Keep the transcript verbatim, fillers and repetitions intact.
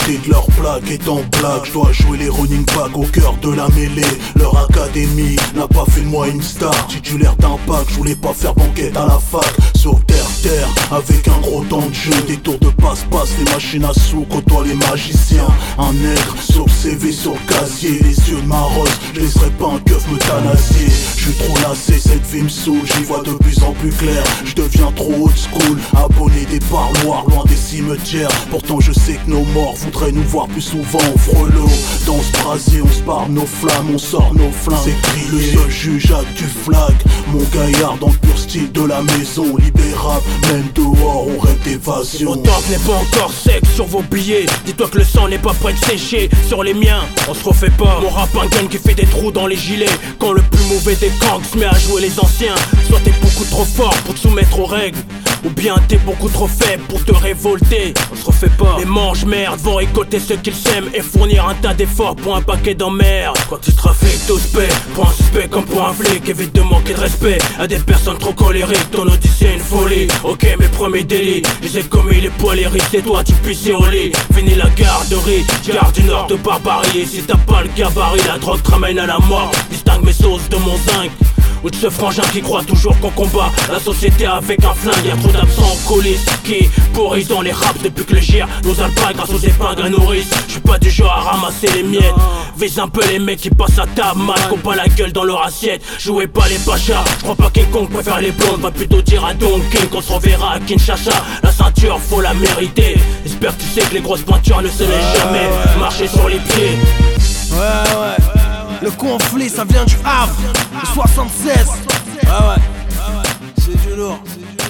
côté de leur plaque est en blague. Je dois jouer les running back au cœur de la mêlée. Leur académie n'a pas fait de moi une star. Titulaire d'impact, je voulais pas faire banquette à la fac. Sur terre, terre, avec un gros temps de jeu. Des tours de passe-passe, les machines à sous côtoient les magiciens. Un nègre sur le C V, sur le casier. Les yeux de ma rose, je laisserai pas un keuf me thanasier. Je suis trop lassé, cette vie me saoule, j'y vois de plus en plus clair. Je deviens trop old school, abonné des parloirs, loin des cimetières. Pourtant je sais que nos morts voudraient nous voir plus souvent au frelot. Dans ce brasier, on se barre nos flammes, on sort nos flingues. C'est crié, le seul juge a du flag. Mon gaillard dans le pur style de la maison. Libérable, même dehors, on rêve d'évasion. Mon tank n'est pas encore sec sur vos billets. Dis-toi que le sang n'est pas prêt de sécher. Sur les miens, on se refait pas. Mon rap un gun qui fait des trous dans les gilets. Quand le plus mauvais des gangs se met à jouer les anciens. Soit t'es beaucoup trop fort pour te soumettre aux règles, ou bien t'es beaucoup trop faible pour te révolter. On se refait pas. Les mange-merde vont récolter ce qu'ils sèment et fournir un tas d'efforts pour un paquet d'emmerdes. Quand tu trafiques, tout se paie. Pour un suspect comme pour un flic, évite de manquer de respect à des personnes trop colériques. Ton odyssée est une folie. Ok, mes premiers délits, j'ai commis les poils hérissés. Toi tu pisses au lit. Fini la garderie, garde du nord de barbarie. Et si t'as pas le gabarit, la drogue te ramène à la mort. Distingue mes sauces de mon zinc ou de ce frangin qui croit toujours qu'on combat la société avec un flingue. Y'a trop d'absents en coulisses qui pourrissent dans les raps depuis que le gire nous alpague grâce aux épingles à nourrice. J'suis pas du genre à ramasser les miettes. Vise un peu les mecs qui passent à table mal, qu'on pas la gueule dans leur assiette. Jouez pas les pachas, j'crois pas King Kong préfère les blondes. Va plutôt dire à Don King qu'on se reverra à Kinshasa. La ceinture faut la mériter. J'espère que tu sais que les grosses pointures ne se laissent jamais marcher sur les pieds. Ouais ouais, le conflit ça vient du Havre, le soixante-seize. Ouais ouais, c'est du lourd.